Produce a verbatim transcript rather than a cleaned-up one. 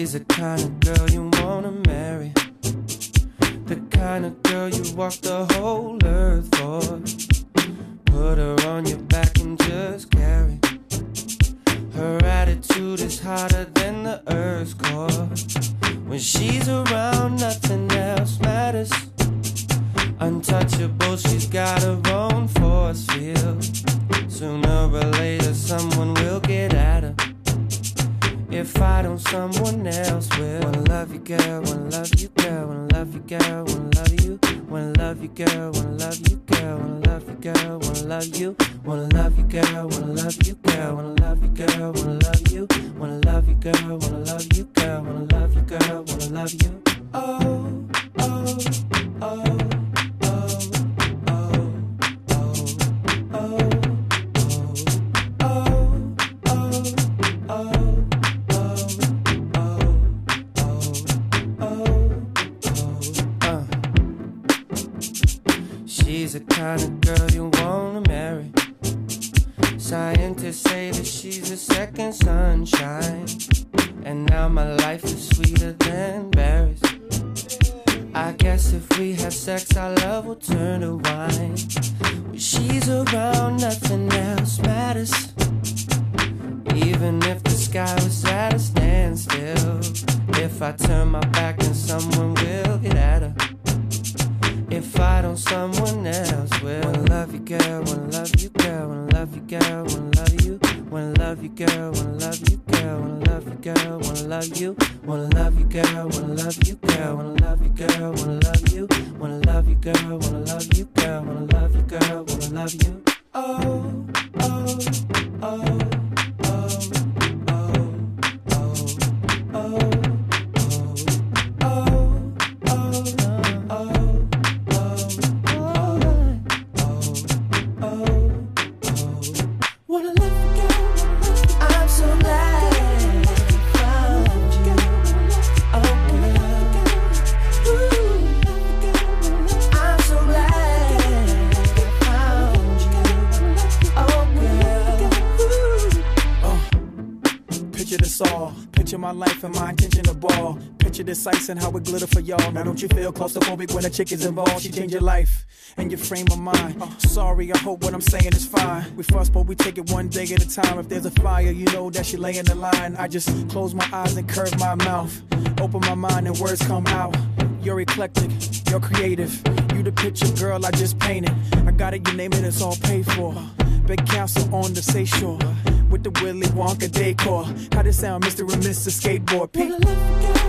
She's the kind of girl you wanna marry, the kind of girl you walk the whole earth for. Put her on your back and just carry. Her attitude is hotter than the earth's core. When she's around, nothing else matters. Untouchable, she's got her own force field. Sooner or later, someone will get at her. If I don't, someone else will. Wanna love you, girl, wanna love you, girl, wanna love you, girl, wanna love you. Wanna love you, girl, wanna love you, girl, wanna love you, girl, wanna love you. Wanna love you, girl, wanna love you, girl, wanna love you, girl, wanna love you. Wanna love you, girl, wanna love you, girl, wanna love you, girl, wanna love you. Oh, oh, oh. She's the kind of girl you wanna marry. Scientists say that she's a second sunshine. And now my life is sweeter than berries. I guess if we have sex, our love will turn to wine. When she's around, nothing else matters. Even if the sky was at a standstill. If I turn my back, then someone will get at her. If I don't, someone else will. Wanna love you, girl, wanna love you, girl, wanna love you, girl, wanna love you. Wanna love you, girl, wanna love you, girl, wanna love you, girl, wanna love you. Wanna love you, girl, wanna love you, girl, wanna love you, girl, wanna love you. Wanna love you, girl, wanna love you, girl, wanna love you, girl, wanna love you. Oh, oh, oh. Picture my life and my intention to ball. Picture this ice and how it glitter for y'all. Now don't you feel claustrophobic when a chick is involved? She changed your life and your frame of mind. uh, Sorry, I hope what I'm saying is fine. We fuss but we take it one day at a time. If there's a fire, you know that she lay in the line. I just close my eyes and curve my mouth. Open my mind and words come out. You're eclectic, you're creative. You the picture, girl, I just painted. I got it, you name it, it's all paid for. Big castle on the seashore with the Willy Wonka decor. How this sound, Mister and Missus Skateboard? Wanna love you, girl.